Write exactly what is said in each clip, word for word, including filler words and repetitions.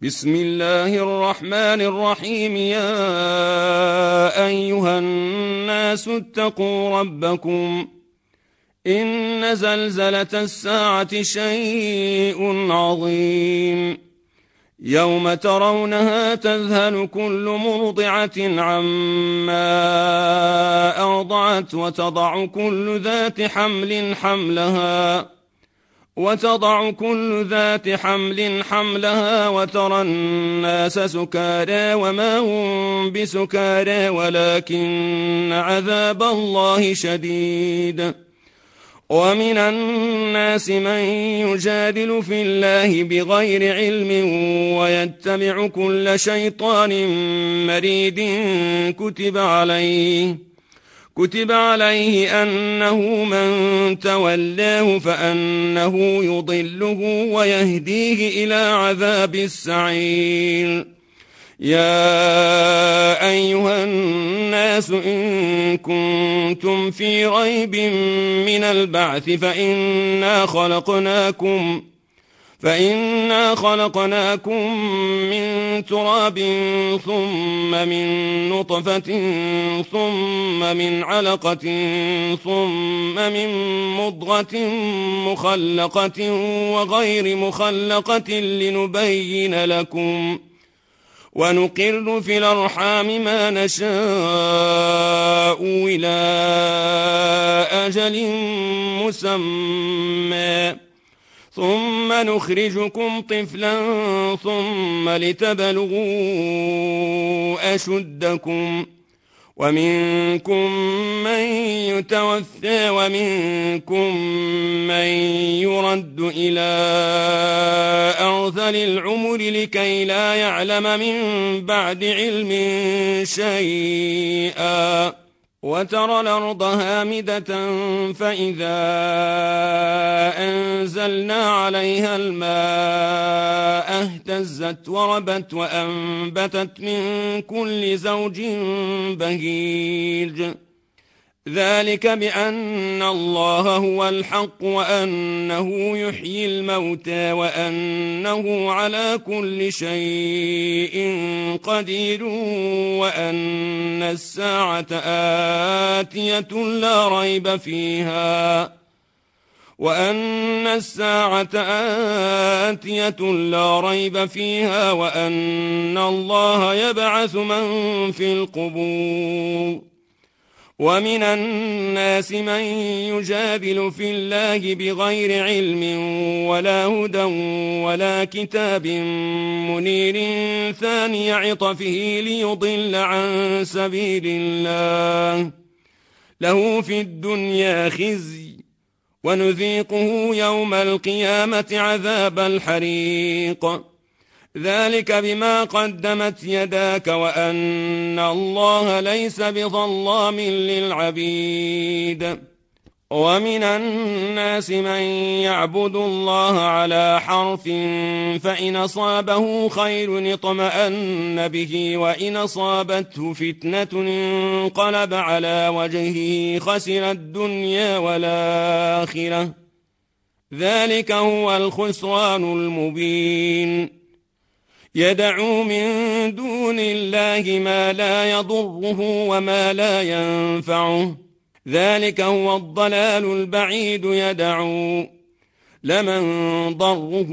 بسم الله الرحمن الرحيم. يا أيها الناس اتقوا ربكم، إن زلزلة الساعة شيء عظيم. يوم ترونها تذهل كل مرضعة عما أرضعت وتضع كل ذات حمل حملها وتضع كل ذات حمل حملها وترى الناس سكارى وما هم بسكارى ولكن عذاب الله شديد. ومن الناس من يجادل في الله بغير علم ويتبع كل شيطان مريد كتب عليه كتب عليه أنه من تولاه فأنه يضله ويهديه إلى عذاب السعير. يا أيها الناس إن كنتم في ريب من البعث فإنا خلقناكم فإنا خلقناكم من تراب ثم من نطفة ثم من علقة ثم من مضغة مخلقة وغير مخلقة لنبين لكم، ونقر في الأرحام ما نشاء إلى أجل مسمى ثم نخرجكم طفلا ثم لتبلغوا أشدكم، ومنكم من يتوفى ومنكم من يرد إلى أرذل العمر لكي لا يعلم من بعد علم شيئا. وترى الأرض هامدة فإذا أنزلنا عليها الماء اهتزت وربت وأنبتت من كل زوج بهيج. ذلك بأن الله هو الحق وأنه يحيي الموتى وأنه على كل شيء قدير وأن الساعة آتية لا ريب فيها وأن الساعة آتية لا ريب فيها وأن الله يبعث من في القبور. ومن الناس من يجادل في الله بغير علم ولا هدى ولا كتاب منير ثاني عطفه ليضل عن سبيل الله، له في الدنيا خزي ونذيقه يوم القيامة عذاب الحريق. ذلك بما قدمت يداك وأن الله ليس بظلام للعبيد. ومن الناس من يعبد الله على حرف فإن أصابه خير اطمأن به وإن أصابته فتنة انقلب على وجهه خسر الدنيا والآخرة. ذلك هو الخسران المبين. يدعو من دون الله ما لا يضره وما لا ينفعه، ذلك هو الضلال البعيد. يدعو لمن ضره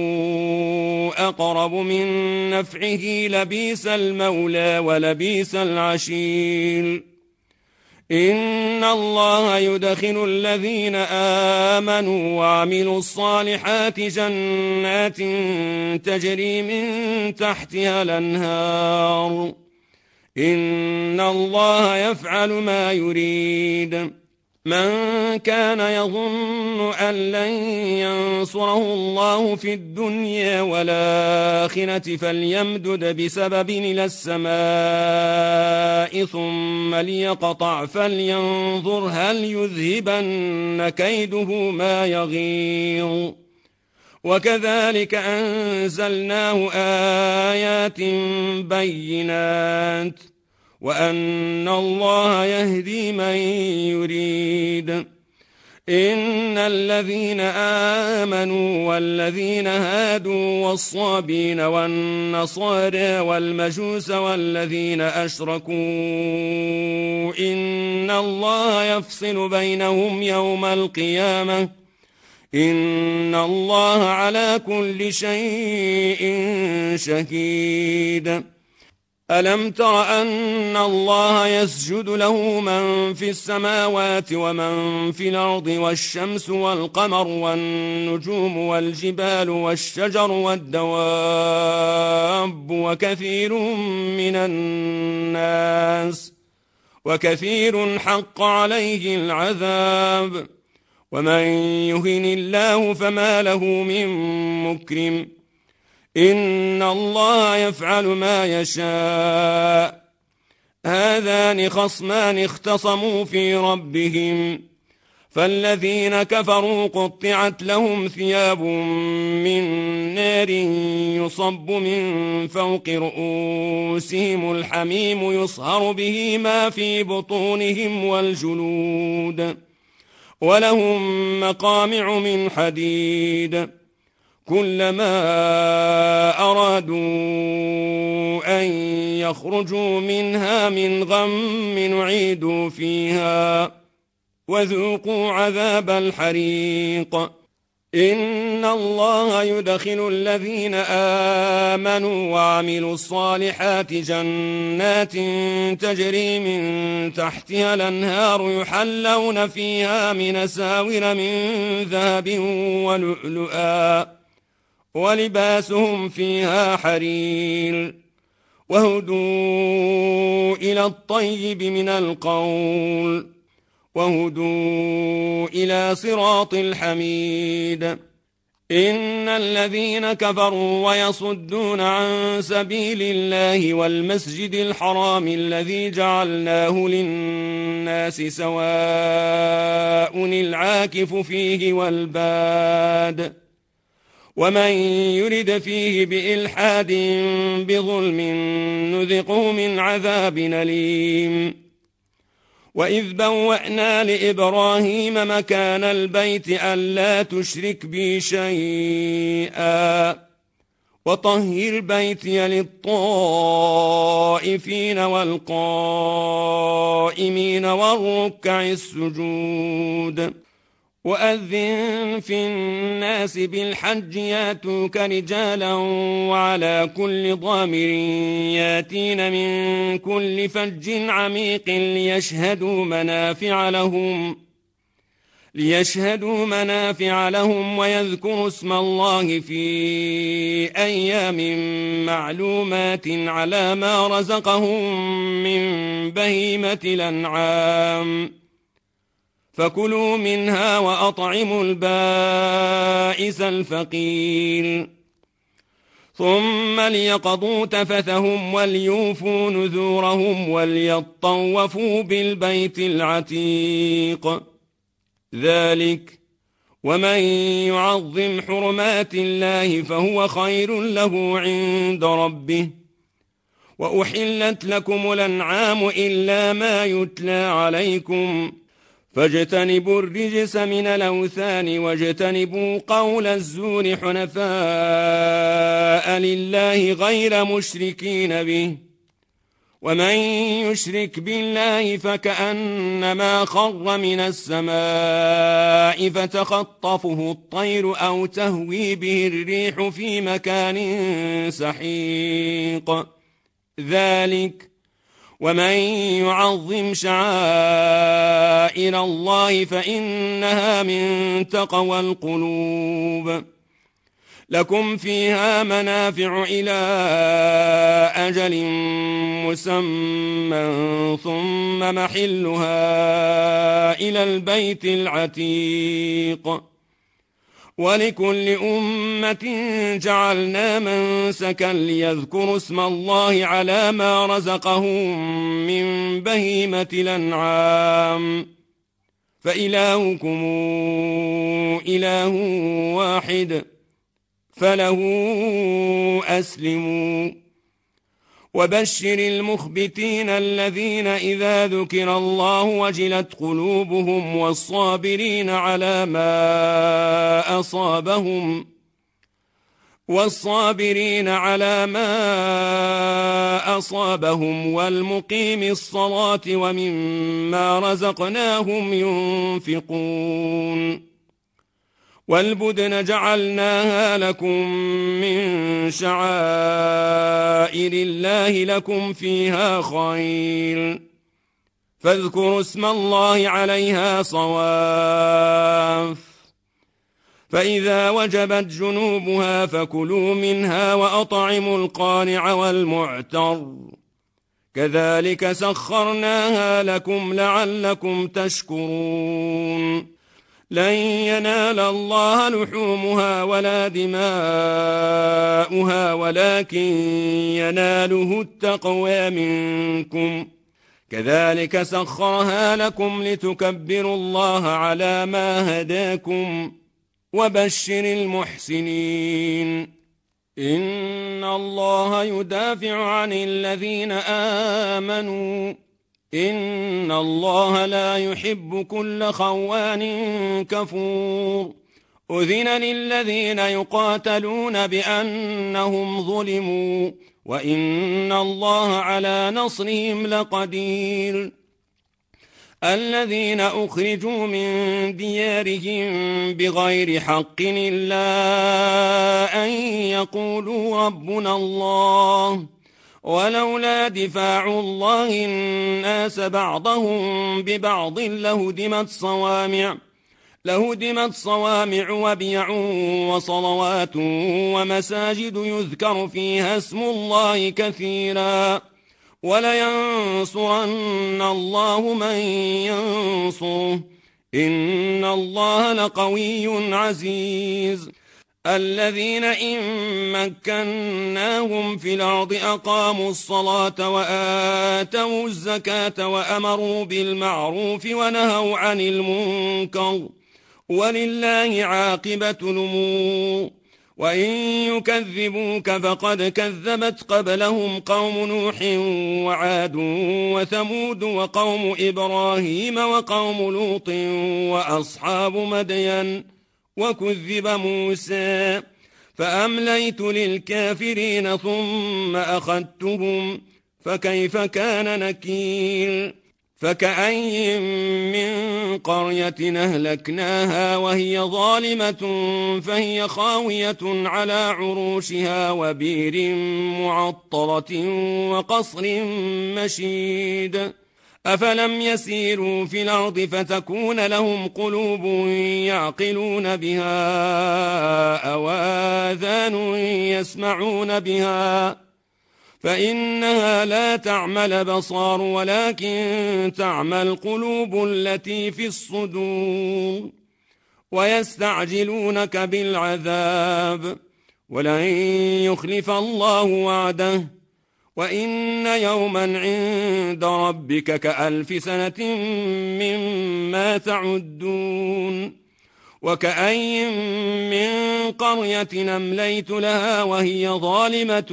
أقرب من نفعه لبيس المولى ولبيس العشير. إن الله يدخل الذين آمنوا وعملوا الصالحات جنات تجري من تحتها الأنهار. إن الله يفعل ما يريد. من كان يظن أن لن ينصره الله في الدنيا والآخرة فليمدد بسبب إلى السماء ثم ليقطع فلينظر هل يذهبن كيده ما يغيظ. وكذلك أنزلناه آيات بينات وأن الله يهدي من يريد. إن الذين آمنوا والذين هادوا والصابين والنصارى والمجوس والذين أشركوا إن الله يفصل بينهم يوم القيامة إن الله على كل شيء شهيد. ألم تر أن الله يسجد له من في السماوات ومن في الأرض والشمس والقمر والنجوم والجبال والشجر والدواب وكثير من الناس وكثير حق عليه العذاب ومن يهن الله فما له من مكرم إن الله يفعل ما يشاء. هذان خصمان اختصموا في ربهم فالذين كفروا قطعت لهم ثياب من نار يصب من فوق رؤوسهم الحميم يصهر به ما في بطونهم والجلود ولهم مقامع من حديد كلما أرادوا أن يخرجوا منها من غم نعيدوا فيها وذوقوا عذاب الحريق. إن الله يدخل الذين آمنوا وعملوا الصالحات جنات تجري من تحتها الأنهار يحلون فيها من أساور من ذهب ولؤلؤا ولباسهم فيها حرير وهدوا إلى الطيب من القول وهدوا إلى صراط الحميد. إن الذين كفروا ويصدون عن سبيل الله والمسجد الحرام الذي جعلناه للناس سواء العاكف فيه والباد ومن يرد فيه بإلحاد بظلم نذقه من عذاب أليم. وإذ بوأنا لإبراهيم مكان البيت ألا تشرك بي شيئا وطهر بيتي للطائفين والقائمين والركع السجود. وأذن في الناس بالحج ياتوك رجالا وعلى كل ضامر ياتين من كل فج عميق ليشهدوا منافع لهم ليشهدوا منافع لهم ويذكروا اسم الله في أيام معلومات على ما رزقهم من بهيمة الأنعام فكلوا منها وأطعموا البائس الفقير ثم ليقضوا تفثهم وليوفوا نذورهم وليطوفوا بالبيت العتيق. ذلك ومن يعظم حرمات الله فهو خير له عند ربه. وأحلت لكم الأنعام إلا ما يتلى عليكم فاجتنبوا الرجس من الأوثان واجتنبوا قول الزور حنفاء لله غير مشركين به ومن يشرك بالله فكأنما خر من السماء فتخطفه الطير أو تهوي به الريح في مكان سحيق. ذلك ومن يعظم شعائر الله فإنها من تقوى القلوب. لكم فيها منافع إلى أجل مسمى ثم محلها إلى البيت العتيق. ولكل أمة جعلنا منسكا ليذكروا اسم الله على ما رزقهم من بهيمة الأنعام فإلهكم إله واحد فله أسلموا. وبشر المخبتين الذين إذا ذكر الله وجلت قلوبهم والصابرين على ما أصابهم والصابرين على ما أصابهم والمقيم الصلاة ومما رزقناهم ينفقون والبدن جعلناها لكم من شعائر الله لكم فيها خير فاذكروا اسم الله عليها صواف فإذا وجبت جنوبها فكلوا منها وأطعموا القانع والمعتر كذلك سخرناها لكم لعلكم تشكرون لن ينال الله لحومها ولا دماؤها ولكن يناله التقوى منكم كذلك سخرها لكم لتكبروا الله على ما هداكم وبشر المحسنين إن الله يدافع عن الذين آمنوا إن الله لا يحب كل خوان كفور أذن للذين يقاتلون بأنهم ظلموا وإن الله على نصرهم لقدير الذين أخرجوا من ديارهم بغير حق إلا أن يقولوا ربنا الله ولولا دفاع الله الناس بعضهم ببعض لهدمت صوامع لهدمت صوامع وبيع وصلوات ومساجد يذكر فيها اسم الله كثيرا ولينصرن الله من ينصره إن الله لقوي عزيز الذين إن مكناهم في الأرض أقاموا الصلاة وآتوا الزكاة وأمروا بالمعروف ونهوا عن المنكر ولله عاقبة الأمور وإن يكذبوك فقد كذبت قبلهم قوم نوح وعاد وثمود وقوم إبراهيم وقوم لوط وأصحاب مدين وكذب موسى فأمليت للكافرين ثم أخذتهم فكيف كان نكير فكأي من قرية أهلكناها وهي ظالمة فهي خاوية على عروشها وبير معطرة وقصر مشيد أفلم يسيروا في الأرض فتكون لهم قلوب يعقلون بها أو آذان يسمعون بها فإنها لا تعمى الأبصار ولكن تعمى القلوب التي في الصدور ويستعجلونك بالعذاب ولن يخلف الله وعده وإن يوما عند ربك كألف سنة مما تعدون وكأي من قرية أمليت لها وهي ظالمة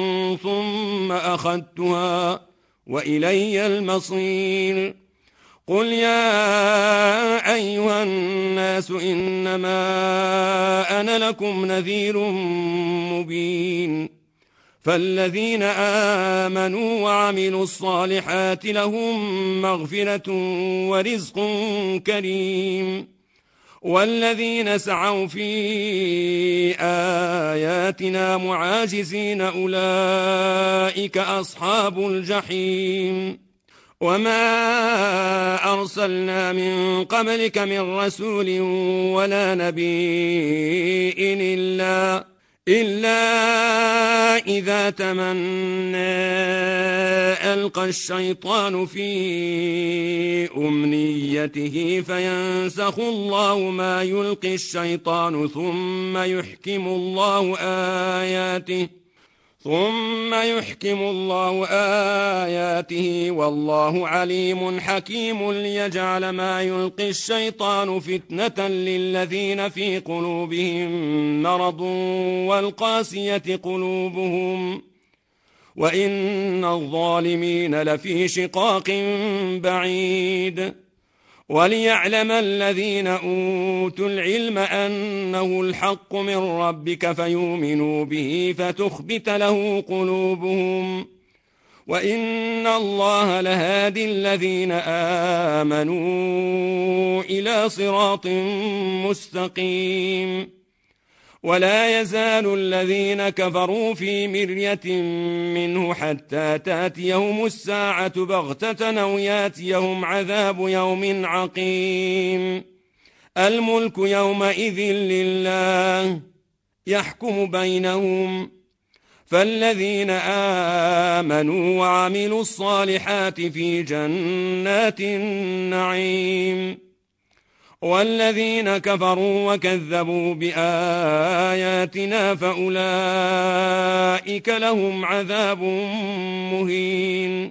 ثم أخذتها وإلي المصير قل يا أيها الناس إنما أنا لكم نذير مبين فالذين آمنوا وعملوا الصالحات لهم مغفرة ورزق كريم والذين سعوا في آياتنا معاجزين أولئك أصحاب الجحيم وما أرسلنا من قبلك من رسول ولا نبي إلا إلا إذا تمنى ألقى الشيطان في أمنيته فينسخ الله ما يلقي الشيطان ثم يحكم الله آياته ثم يحكم الله آياته والله عليم حكيم ليجعل ما يلقي الشيطان فتنة للذين في قلوبهم مرض والقاسية قلوبهم وإن الظالمين لفي شقاق بعيد. وليعلم الذين أوتوا العلم أنه الحق من ربك فيؤمنوا به فتخبت له قلوبهم، وإن الله لهادي الذين آمنوا إلى صراط مستقيم. ولا يزال الذين كفروا في مرية منه حتى تأتيهم الساعة بغتة أو يأتيهم عذاب يوم عقيم. الملك يومئذ لله يحكم بينهم، فالذين آمنوا وعملوا الصالحات في جنات النعيم، والذين كفروا وكذبوا بآياتنا فأولئك لهم عذاب مهين.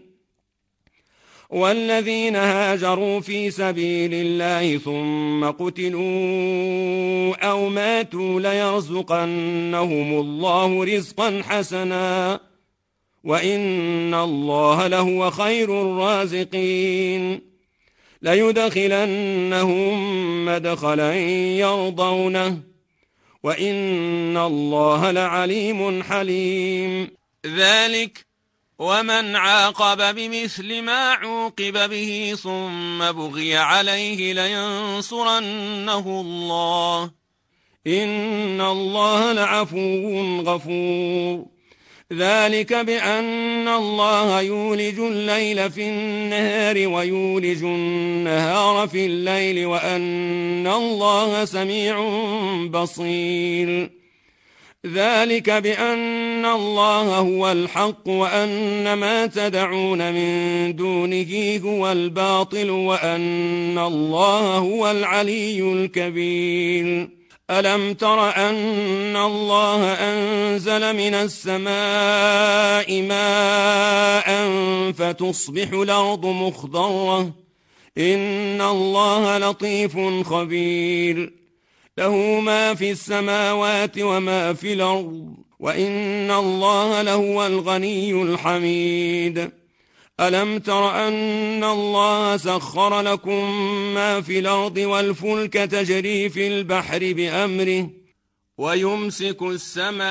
والذين هاجروا في سبيل الله ثم قتلوا أو ماتوا ليرزقنهم الله رزقا حسنا، وإن الله لهو خير الرازقين. ليدخلنهم مدخلا يرضونه، وإن الله لعليم حليم. ذلك ومن عاقب بمثل ما عوقب به ثم بغي عليه لينصرنه الله، إن الله لعفو غفور. ذلك بأن الله يولج الليل في النهار ويولج النهار في الليل، وأن الله سميع بصير. ذلك بأن الله هو الحق وأن ما تدعون من دونه هو الباطل، وأن الله هو العلي الكبير. ألم تر أن الله أنزل من السماء ماء فتصبح الأرض مخضرة، إن الله لطيف خبير. له ما في السماوات وما في الأرض، وإن الله لهو الغني الحميد. ألم تر أن الله سخر لكم ما في الأرض والفلك تجري في البحر بأمره، ويمسك السماء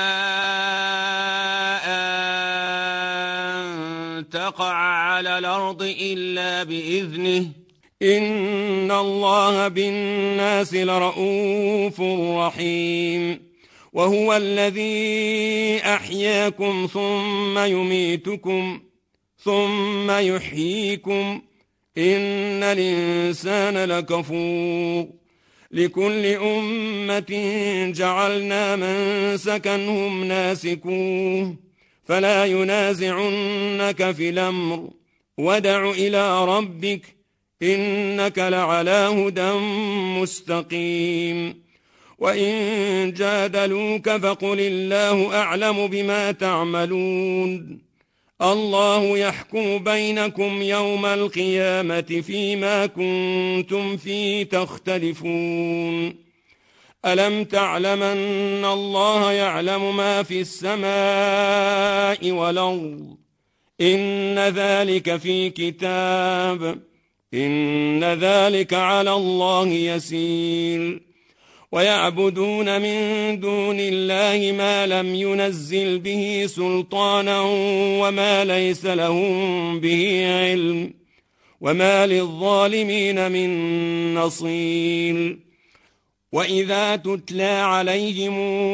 أن تقع على الأرض إلا بإذنه، إن الله بالناس لرؤوف رحيم. وهو الذي أحياكم ثم يميتكم ثم يحييكم، إن الإنسان لكفور. لكل أمة جعلنا منسكا هم ناسكوه، فلا ينازعنك في الأمر، وادع إلى ربك إنك لعلى هدى مستقيم. وإن جادلوك فقل الله أعلم بما تعملون، الله يحكم بينكم يوم القيامة فيما كنتم فيه تختلفون. ألم تعلم أن الله يعلم ما في السماء والأرض، إن ذلك في كتاب، إن ذلك على الله يسير. ويعبدون من دون الله ما لم ينزل به سلطانا وما ليس لهم به علم، وما للظالمين من نصير. وإذا تتلى عليهم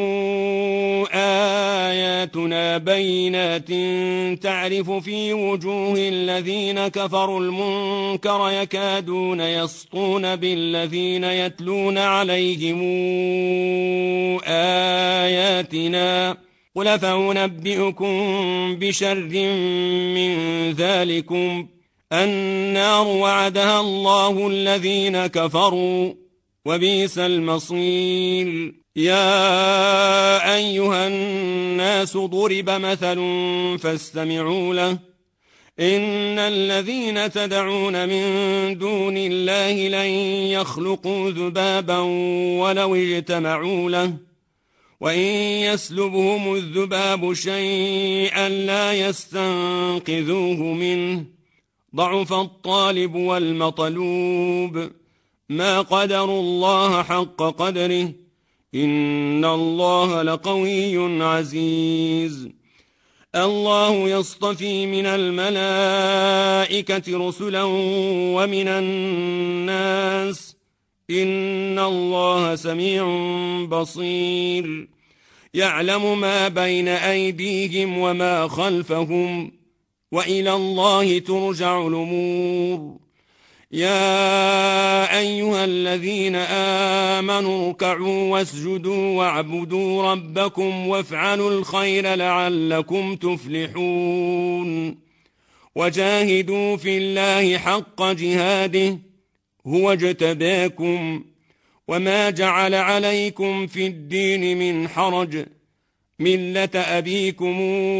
آياتنا بينات تعرف في وجوه الذين كفروا المنكر يكادون يسطون بالذين يتلون عليهم آياتنا. قل فأنبئكم بشر من ذلكم النار وعدها الله الذين كفروا وبئس المصير. يا أيها الناس ضرب مثل فاستمعوا له، إن الذين تدعون من دون الله لن يخلقوا ذبابا ولو اجتمعوا له، وإن يسلبهم الذباب شيئا لا يستنقذوه منه ضعف الطالب والمطلوب ما قدروا الله حق قدره إن الله لقوي عزيز الله يصطفي من الملائكة رسلا ومن الناس إن الله سميع بصير يعلم ما بين أيديهم وما خلفهم وإلى الله ترجع الأمور يا أيها الذين آمنوا اركعوا واسجدوا واعبدوا ربكم وافعلوا الخير لعلكم تفلحون وجاهدوا في الله حق جهاده هو اجتباكم وما جعل عليكم في الدين من حرج ملة أبيكم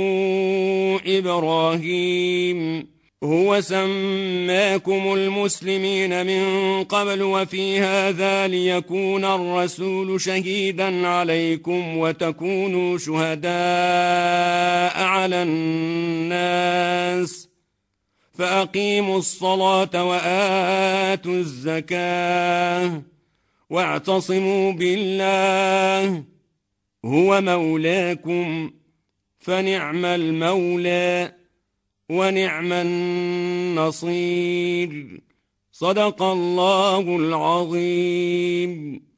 إبراهيم هو سماكم المسلمين من قبل وفي هذا ليكون الرسول شهيدا عليكم وتكونوا شهداء على الناس فأقيموا الصلاة وآتوا الزكاة واعتصموا بالله هو مولاكم فنعم المولى ونعم النصير صدق الله العظيم.